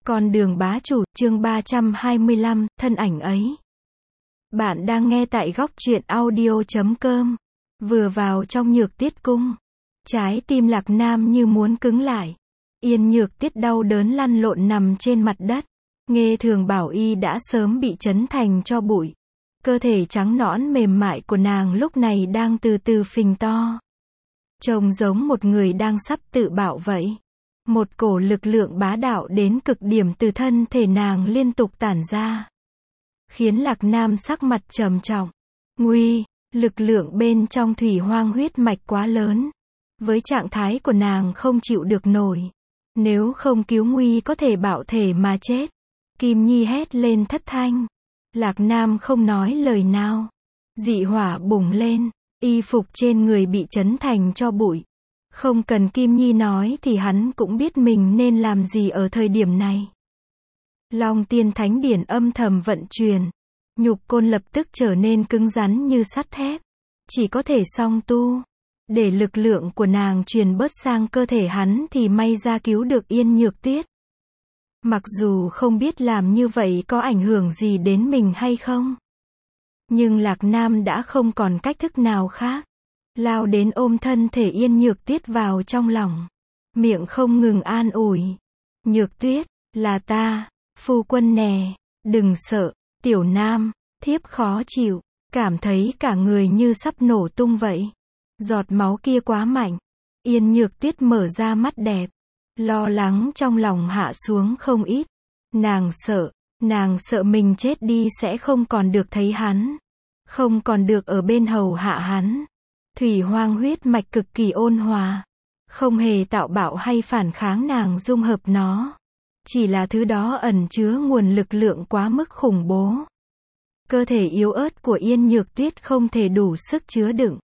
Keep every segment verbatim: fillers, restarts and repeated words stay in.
Con đường bá chủ, chương ba trăm hai mươi lăm, thân ảnh ấy. Bạn đang nghe tại góc truyện audio chấm com. Vừa vào trong Nhược Tiết cung, trái tim Lạc Nam như muốn cứng lại. Yên Nhược Tiết đau đớn lăn lộn nằm trên mặt đất. Nghe thường bảo y đã sớm bị chấn thành tro bụi. Cơ thể trắng nõn mềm mại của nàng lúc này đang từ từ phình to. Trông giống một người đang sắp tự bạo vậy. Một cổ lực lượng bá đạo đến cực điểm từ thân thể nàng liên tục tản ra, khiến Lạc Nam sắc mặt trầm trọng. Nguy, lực lượng bên trong thủy hoang huyết mạch quá lớn. Với trạng thái của nàng không chịu được nổi. Nếu không cứu nguy có thể bạo thể mà chết. Kim Nhi hét lên thất thanh. Lạc Nam không nói lời nào. Dị hỏa bùng lên, y phục trên người bị chấn thành tro bụi. Không cần Kim Nhi nói thì hắn cũng biết mình nên làm gì ở thời điểm này. Long Tiên Thánh Điển âm thầm vận chuyển. Nhục côn lập tức trở nên cứng rắn như sắt thép. Chỉ có thể song tu. Để lực lượng của nàng truyền bớt sang cơ thể hắn thì may ra cứu được Yên Nhược Tiết. Mặc dù không biết làm như vậy có ảnh hưởng gì đến mình hay không. Nhưng Lạc Nam đã không còn cách thức nào khác. Lao đến ôm thân thể Yên Nhược Tiết vào trong lòng. Miệng không ngừng an ủi. Nhược Tuyết, là ta, phu quân nè, đừng sợ, tiểu nam, thiếp khó chịu, cảm thấy cả người như sắp nổ tung vậy. Giọt máu kia quá mạnh. Yên Nhược Tiết mở ra mắt đẹp. Lo lắng trong lòng hạ xuống không ít. Nàng sợ, nàng sợ mình chết đi sẽ không còn được thấy hắn. Không còn được ở bên hầu hạ hắn. Thủy hoang huyết mạch cực kỳ ôn hòa. Không hề tạo bạo hay phản kháng nàng dung hợp nó. Chỉ là thứ đó ẩn chứa nguồn lực lượng quá mức khủng bố. Cơ thể yếu ớt của Yên Nhược Tuyết không thể đủ sức chứa đựng.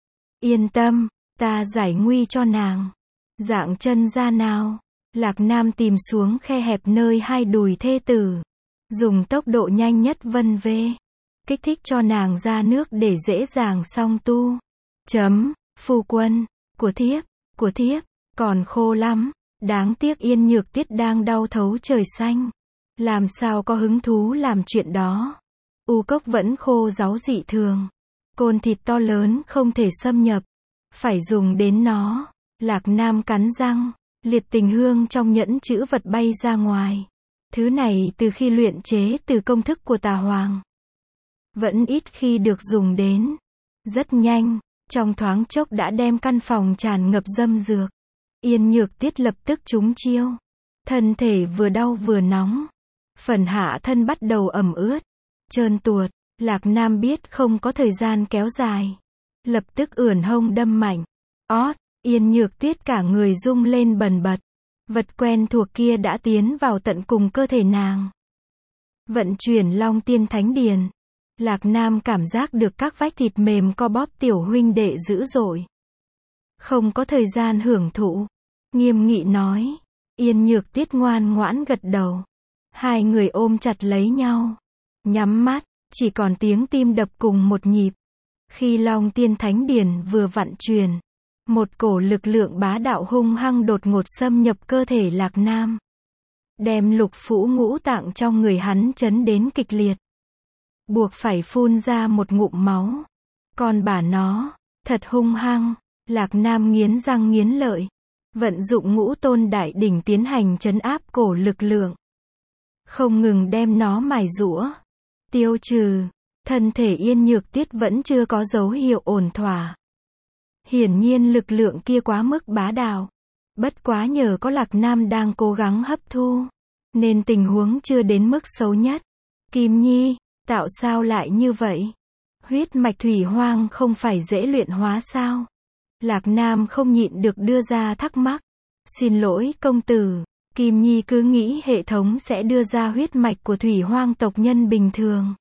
Yên tâm, ta giải nguy cho nàng. Dạng chân ra nào. Lạc Nam tìm xuống khe hẹp nơi hai đùi thê tử. Dùng tốc độ nhanh nhất vân vê. Kích thích cho nàng ra nước để dễ dàng song tu. Chấm, phu quân, của thiếp, của thiếp, còn khô lắm. Đáng tiếc Yên Nhược Tiết đang đau thấu trời xanh. Làm sao có hứng thú làm chuyện đó. U cốc vẫn khô ráu dị thường. Côn thịt to lớn không thể xâm nhập. Phải dùng đến nó. Lạc Nam cắn răng. Liệt tình hương trong nhẫn chữ vật bay ra ngoài. Thứ này từ khi luyện chế từ công thức của Tà Hoàng. Vẫn ít khi được dùng đến. Rất nhanh. Trong thoáng chốc đã đem căn phòng tràn ngập dâm dược. Yên Nhược Tiết lập tức trúng chiêu. Thân thể vừa đau vừa nóng. Phần hạ thân bắt đầu ẩm ướt. Trơn tuột. Lạc Nam biết không có thời gian kéo dài. Lập tức ưỡn hông đâm mạnh. Ót. Yên Nhược Tiết cả người rung lên bần bật. Vật quen thuộc kia đã tiến vào tận cùng cơ thể nàng. Vận chuyển Long Tiên Thánh Điển. Lạc Nam cảm giác được các vách thịt mềm co bóp tiểu huynh đệ dữ dội. Không có thời gian hưởng thụ. Nghiêm nghị nói. Yên Nhược Tiết ngoan ngoãn gật đầu. Hai người ôm chặt lấy nhau. Nhắm mắt, chỉ còn tiếng tim đập cùng một nhịp. Khi Long Tiên Thánh Điển vừa vặn truyền. Một cổ lực lượng bá đạo hung hăng đột ngột xâm nhập cơ thể Lạc Nam. Đem lục phủ ngũ tạng trong người hắn chấn đến kịch liệt. Buộc phải phun ra một ngụm máu. Còn bà nó, thật hung hăng. Lạc Nam nghiến răng nghiến lợi. Vận dụng ngũ tôn đại đỉnh tiến hành trấn áp cổ lực lượng. Không ngừng đem nó mài giũa. Tiêu trừ. Thân thể Yên Nhược Tiết vẫn chưa có dấu hiệu ổn thỏa. Hiển nhiên lực lượng kia quá mức bá đạo. Bất quá nhờ có Lạc Nam đang cố gắng hấp thu. Nên tình huống chưa đến mức xấu nhất. Kim Nhi, tạo sao lại như vậy? Huyết mạch thủy hoang không phải dễ luyện hóa sao? Lạc Nam không nhịn được đưa ra thắc mắc. Xin lỗi công tử. Kim Nhi cứ nghĩ hệ thống sẽ đưa ra huyết mạch của thủy hoang tộc nhân bình thường.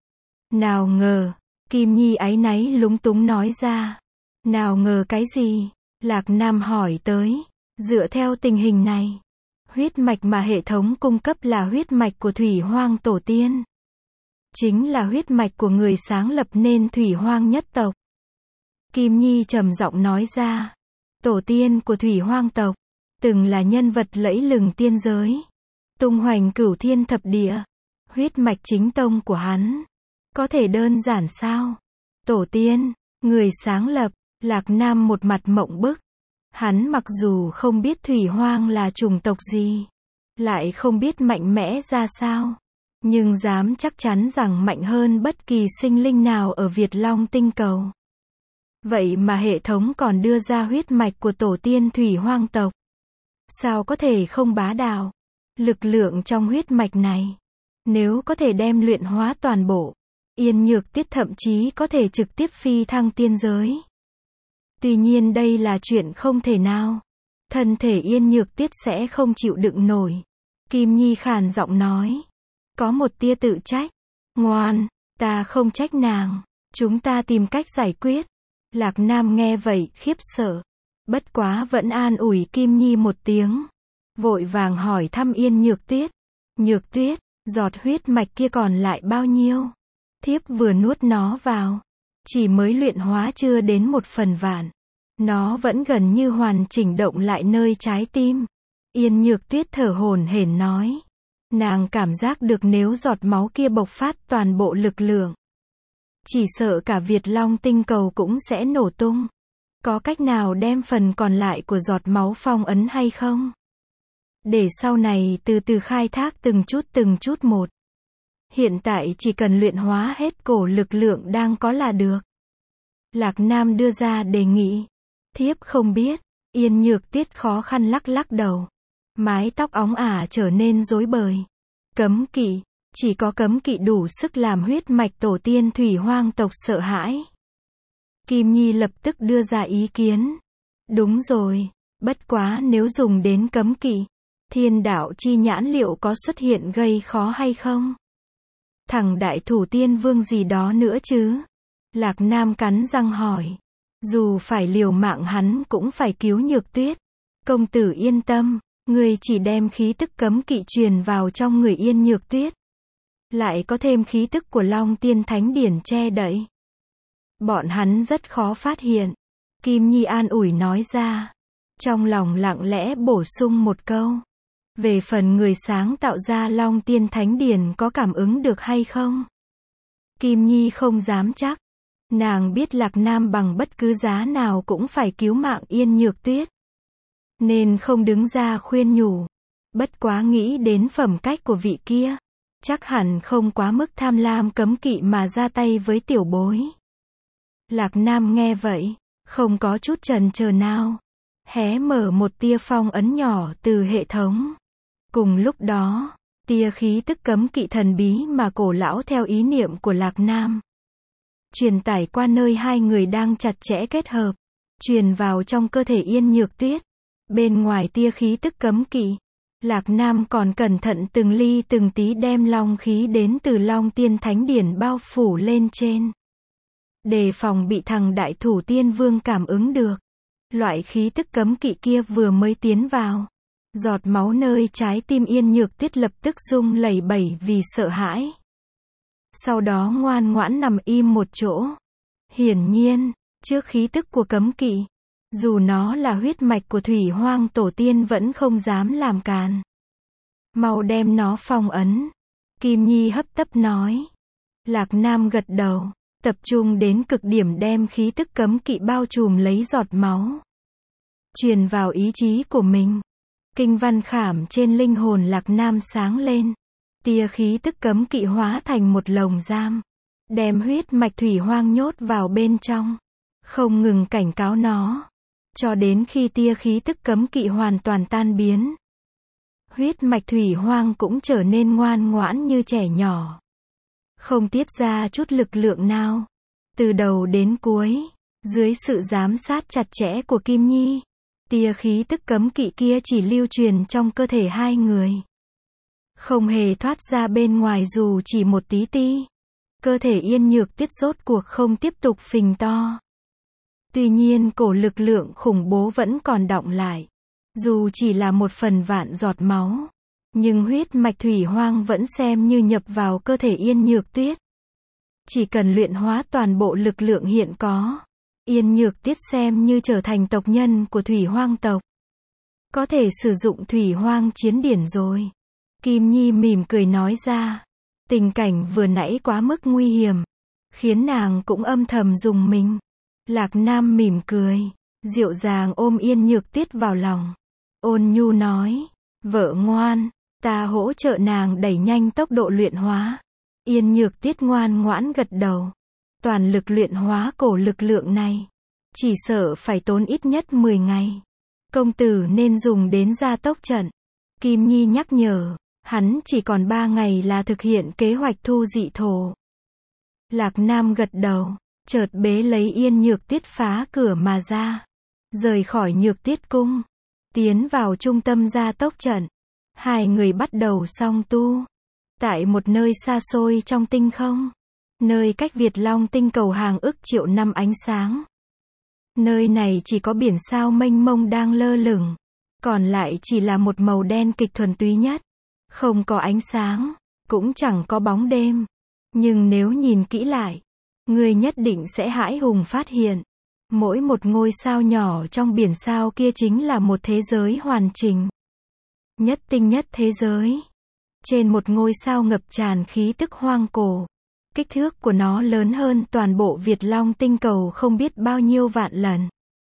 Nào ngờ. Kim Nhi áy náy lúng túng nói ra. Nào ngờ cái gì? Lạc Nam hỏi tới. Dựa theo tình hình này. Huyết mạch mà hệ thống cung cấp là huyết mạch của thủy hoang tổ tiên. Chính là huyết mạch của người sáng lập nên thủy hoang nhất tộc. Kim Nhi trầm giọng nói ra. Tổ tiên của thủy hoang tộc. Từng là nhân vật lẫy lừng tiên giới. tung hoành cửu thiên thập địa. Huyết mạch chính tông của hắn. Có thể đơn giản sao? Tổ tiên, người sáng lập, Lạc Nam một mặt mộng bức. Hắn mặc dù không biết Thủy Hoang là chủng tộc gì, lại không biết mạnh mẽ ra sao, nhưng dám chắc chắn rằng mạnh hơn bất kỳ sinh linh nào ở Việt Long tinh cầu. Vậy mà hệ thống còn đưa ra huyết mạch của tổ tiên Thủy Hoang tộc. Sao có thể không bá đạo? Lực lượng trong huyết mạch này, nếu có thể đem luyện hóa toàn bộ, Yên Nhược Tuyết thậm chí có thể trực tiếp phi thăng tiên giới. Tuy nhiên đây là chuyện không thể nào. Thân thể Yên Nhược Tuyết sẽ không chịu đựng nổi. Kim Nhi khàn giọng nói. Có một tia tự trách. Ngoan, ta không trách nàng. Chúng ta tìm cách giải quyết. Lạc Nam nghe vậy khiếp sợ. Bất quá vẫn an ủi Kim Nhi một tiếng. Vội vàng hỏi thăm Yên Nhược Tuyết. Nhược Tuyết, giọt huyết mạch kia còn lại bao nhiêu? Thiếp vừa nuốt nó vào, chỉ mới luyện hóa chưa đến một phần vạn. Nó vẫn gần như hoàn chỉnh động lại nơi trái tim. Yên Nhược Tuyết thở hổn hển nói. Nàng cảm giác được nếu giọt máu kia bộc phát toàn bộ lực lượng, chỉ sợ cả Việt Long tinh cầu cũng sẽ nổ tung. Có cách nào đem phần còn lại của giọt máu phong ấn hay không? Để sau này từ từ khai thác từng chút từng chút một. Hiện tại chỉ cần luyện hóa hết cổ lực lượng đang có là được. Lạc Nam đưa ra đề nghị. Thiếp không biết. Yên Nhược Tuyết khó khăn lắc lắc đầu. Mái tóc óng ả trở nên rối bời. Cấm kỵ. Chỉ có cấm kỵ đủ sức làm huyết mạch tổ tiên Thủy Hoang tộc sợ hãi. Kim Nhi lập tức đưa ra ý kiến. Đúng rồi. Bất quá nếu dùng đến cấm kỵ, thiên đạo chi nhãn liệu có xuất hiện gây khó hay không? Thằng đại thủ tiên vương gì đó nữa chứ? Lạc Nam cắn răng hỏi. Dù phải liều mạng hắn cũng phải cứu Nhược Tuyết. Công tử yên tâm, người chỉ đem khí tức cấm kỵ truyền vào trong người Yên Nhược Tuyết. Lại có thêm khí tức của Long Tiên Thánh Điển che đậy. Bọn hắn rất khó phát hiện. Kim Nhi an ủi nói ra. Trong lòng lặng lẽ bổ sung một câu. Về phần người sáng tạo ra Long Tiên Thánh Điển có cảm ứng được hay không? Kim Nhi không dám chắc. Nàng biết Lạc Nam bằng bất cứ giá nào cũng phải cứu mạng Yên Nhược Tuyết, nên không đứng ra khuyên nhủ. Bất quá nghĩ đến phẩm cách của vị kia, chắc hẳn không quá mức tham lam cấm kỵ mà ra tay với tiểu bối. Lạc Nam nghe vậy, không có chút chần chờ nào, hé mở một tia phong ấn nhỏ từ hệ thống. Cùng lúc đó, tia khí tức cấm kỵ thần bí mà cổ lão theo ý niệm của Lạc Nam truyền tải qua nơi hai người đang chặt chẽ kết hợp, truyền vào trong cơ thể Yên Nhược Tuyết. Bên ngoài tia khí tức cấm kỵ, Lạc Nam còn cẩn thận từng ly từng tí đem long khí đến từ Long Tiên Thánh Điển bao phủ lên trên, đề phòng bị thằng đại thủ tiên vương cảm ứng được. Loại khí tức cấm kỵ kia vừa mới tiến vào, giọt máu nơi trái tim Yên Nhược Tuyết lập tức rung lẩy bẩy vì sợ hãi. Sau đó ngoan ngoãn nằm im một chỗ. Hiển nhiên, trước khí tức của cấm kỵ, dù nó là huyết mạch của Thủy Hoang tổ tiên vẫn không dám làm càn. Mau đem nó phong ấn. Kim Nhi hấp tấp nói. Lạc Nam gật đầu, tập trung đến cực điểm đem khí tức cấm kỵ bao trùm lấy giọt máu, truyền vào ý chí của mình. Kinh văn khảm trên linh hồn Lạc Nam sáng lên. Tia khí tức cấm kỵ hóa thành một lồng giam, đem huyết mạch Thủy Hoang nhốt vào bên trong, không ngừng cảnh cáo nó, cho đến khi tia khí tức cấm kỵ hoàn toàn tan biến. Huyết mạch Thủy Hoang cũng trở nên ngoan ngoãn như trẻ nhỏ, không tiết ra chút lực lượng nào. Từ đầu đến cuối, dưới sự giám sát chặt chẽ của Kim Nhi, tia khí tức cấm kỵ kia chỉ lưu truyền trong cơ thể hai người, không hề thoát ra bên ngoài dù chỉ một tí ti. Cơ thể Yên Nhược Tuyết rốt cuộc không tiếp tục phình to. Tuy nhiên cổ lực lượng khủng bố vẫn còn đọng lại. Dù chỉ là một phần vạn giọt máu, nhưng huyết mạch Thủy Hoang vẫn xem như nhập vào cơ thể Yên Nhược Tuyết. Chỉ cần luyện hóa toàn bộ lực lượng hiện có, Yên Nhược Tuyết xem như trở thành tộc nhân của Thủy Hoang tộc. Có thể sử dụng Thủy Hoang chiến điển rồi. Kim Nhi mỉm cười nói ra. Tình cảnh vừa nãy quá mức nguy hiểm, khiến nàng cũng âm thầm rùng mình. Lạc Nam mỉm cười, dịu dàng ôm Yên Nhược Tuyết vào lòng. Ôn nhu nói, vợ ngoan, ta hỗ trợ nàng đẩy nhanh tốc độ luyện hóa. Yên Nhược Tuyết ngoan ngoãn gật đầu. Toàn lực luyện hóa cổ lực lượng này, chỉ sợ phải tốn ít nhất mười ngày. Công tử nên dùng đến gia tốc trận. Kim Nhi nhắc nhở, hắn chỉ còn ba ngày là thực hiện kế hoạch thu dị thổ. Lạc Nam gật đầu, chợt bế lấy Yên Nhược Tuyết phá cửa mà ra, rời khỏi Nhược Tuyết cung, tiến vào trung tâm gia tốc trận. Hai người bắt đầu song tu. Tại một nơi xa xôi trong tinh không, nơi cách Việt Long tinh cầu hàng ức triệu năm ánh sáng. Nơi này chỉ có biển sao mênh mông đang lơ lửng, còn lại chỉ là một màu đen kịch thuần túy nhất. Không có ánh sáng, cũng chẳng có bóng đêm. Nhưng nếu nhìn kỹ lại, người nhất định sẽ hãi hùng phát hiện, mỗi một ngôi sao nhỏ trong biển sao kia chính là một thế giới hoàn chỉnh. Nhất tinh nhất thế giới. Trên một ngôi sao ngập tràn khí tức hoang cổ. Kích thước của nó lớn hơn toàn bộ Việt Long tinh cầu không biết bao nhiêu vạn lần.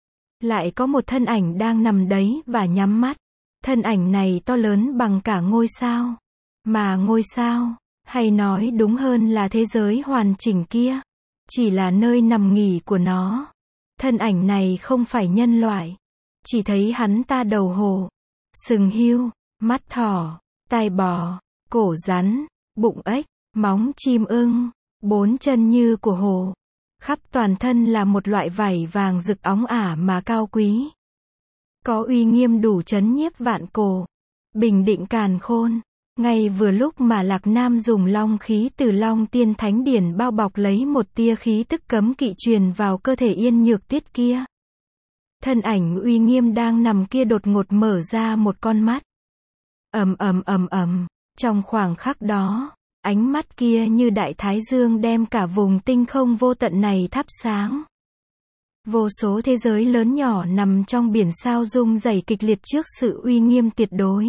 Lại có một thân ảnh đang nằm đấy và nhắm mắt. Thân ảnh này to lớn bằng cả ngôi sao. Mà ngôi sao, hay nói đúng hơn là thế giới hoàn chỉnh kia, chỉ là nơi nằm nghỉ của nó. Thân ảnh này không phải nhân loại. Chỉ thấy hắn ta đầu hổ, sừng hươu, mắt thỏ, tai bò, cổ rắn, bụng ếch, móng chim ưng, bốn chân như của hổ. Khắp toàn thân là một loại vảy vàng rực óng ả mà cao quý. Có uy nghiêm đủ chấn nhiếp vạn cổ, bình định càn khôn. Ngay vừa lúc mà Lạc Nam dùng long khí từ Long Tiên Thánh Điển bao bọc lấy một tia khí tức cấm kỵ truyền vào cơ thể Yên Nhược Tuyết kia. Thân ảnh uy nghiêm đang nằm kia đột ngột mở ra một con mắt. Ầm ầm ầm ầm, trong khoảng khắc đó, ánh mắt kia như đại thái dương đem cả vùng tinh không vô tận này thắp sáng. Vô số thế giới lớn nhỏ nằm trong biển sao rung rẩy kịch liệt trước sự uy nghiêm tuyệt đối.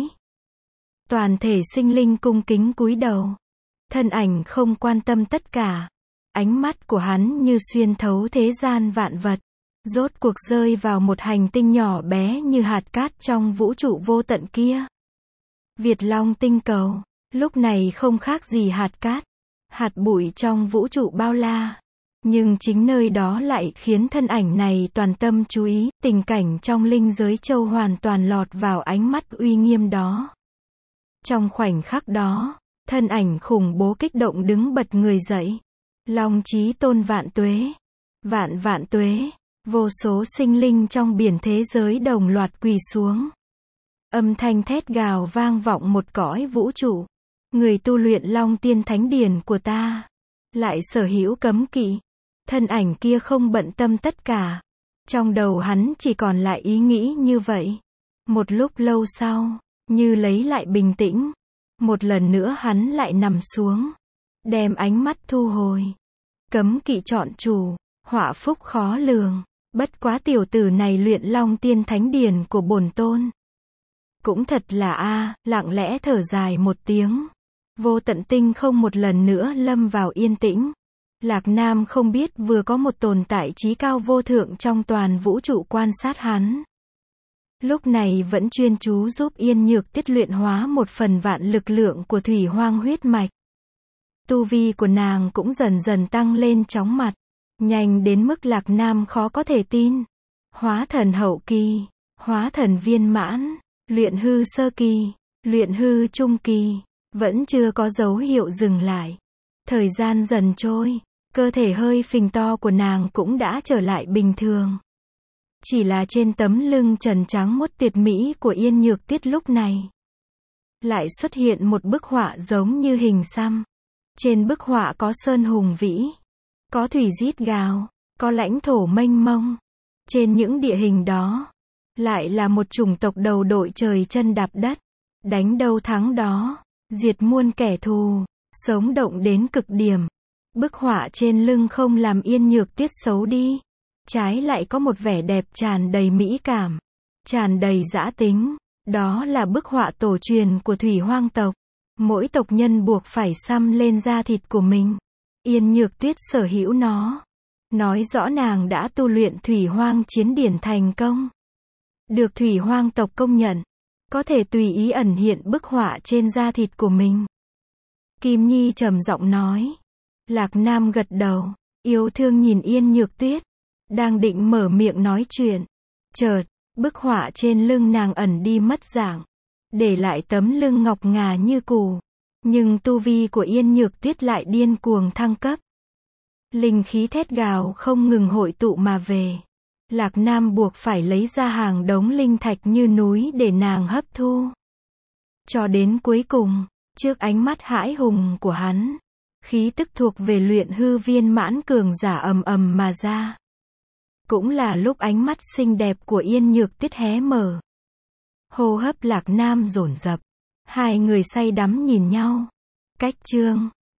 Toàn thể sinh linh cung kính cúi đầu. Thân ảnh không quan tâm tất cả. Ánh mắt của hắn như xuyên thấu thế gian vạn vật. Rốt cuộc rơi vào một hành tinh nhỏ bé như hạt cát trong vũ trụ vô tận kia. Việt Long tinh cầu, lúc này không khác gì hạt cát, hạt bụi trong vũ trụ bao la. Nhưng chính nơi đó lại khiến thân ảnh này toàn tâm chú ý. Tình cảnh trong linh giới châu hoàn toàn lọt vào ánh mắt uy nghiêm đó. Trong khoảnh khắc đó, thân ảnh khủng bố kích động đứng bật người dậy. Long Chí Tôn vạn tuế, vạn vạn tuế. Vô số sinh linh trong biển thế giới đồng loạt quỳ xuống. Âm thanh thét gào vang vọng một cõi vũ trụ. Người tu luyện Long Tiên Thánh Điển của ta, lại sở hữu cấm kỵ. Thân ảnh kia không bận tâm tất cả. Trong đầu hắn chỉ còn lại ý nghĩ như vậy. Một lúc lâu sau, như lấy lại bình tĩnh, một lần nữa hắn lại nằm xuống, đem ánh mắt thu hồi. Cấm kỵ chọn chủ, họa phúc khó lường. Bất quá tiểu tử này luyện Long Tiên Thánh Điển của bổn tôn. Cũng thật là a, à, lặng lẽ thở dài một tiếng. Vô tận tinh không một lần nữa lâm vào yên tĩnh. Lạc Nam không biết vừa có một tồn tại trí cao vô thượng trong toàn vũ trụ quan sát hắn. Lúc này vẫn chuyên chú giúp Yên Nhược Tuyết luyện hóa một phần vạn lực lượng của thủy hoang huyết mạch. Tu vi của nàng cũng dần dần tăng lên chóng mặt. Nhanh đến mức Lạc Nam khó có thể tin. Hóa thần hậu kỳ, hóa thần viên mãn, luyện hư sơ kỳ, luyện hư trung kỳ, vẫn chưa có dấu hiệu dừng lại. Thời gian dần trôi, cơ thể hơi phình to của nàng cũng đã trở lại bình thường. Chỉ là trên tấm lưng trần trắng muốt tuyệt mỹ của Yên Nhược Tuyết lúc này, lại xuất hiện một bức họa giống như hình xăm. Trên bức họa có sơn hùng vĩ, có thủy rít gào, có lãnh thổ mênh mông. Trên những địa hình đó, lại là một chủng tộc đầu đội trời chân đạp đất, đánh đâu thắng đó, diệt muôn kẻ thù, sống động đến cực điểm. Bức họa trên lưng không làm Yên Nhược Tuyết xấu đi, trái lại có một vẻ đẹp tràn đầy mỹ cảm, tràn đầy dã tính. Đó là bức họa tổ truyền của thủy hoang tộc. Mỗi tộc nhân buộc phải xăm lên da thịt của mình. Yên Nhược Tuyết sở hữu nó. Nói rõ nàng đã tu luyện thủy hoang chiến điển thành công. Được thủy hoang tộc công nhận. Có thể tùy ý ẩn hiện bức họa trên da thịt của mình. Kim Nhi trầm giọng nói. Lạc Nam gật đầu, yêu thương nhìn Yên Nhược Tuyết. Đang định mở miệng nói chuyện. Chợt, bức họa trên lưng nàng ẩn đi mất dạng. Để lại tấm lưng ngọc ngà như cù. Nhưng tu vi của Yên Nhược Tuyết lại điên cuồng thăng cấp. Linh khí thét gào không ngừng hội tụ mà về. Lạc Nam buộc phải lấy ra hàng đống linh thạch như núi để nàng hấp thu. Cho đến cuối cùng, trước ánh mắt hãi hùng của hắn, khí tức thuộc về luyện hư viên mãn cường giả ầm ầm mà ra. Cũng là lúc ánh mắt xinh đẹp của Yên Nhược Tuyết hé mở. Hô hấp Lạc Nam dồn dập. Hai người say đắm nhìn nhau. Cách chương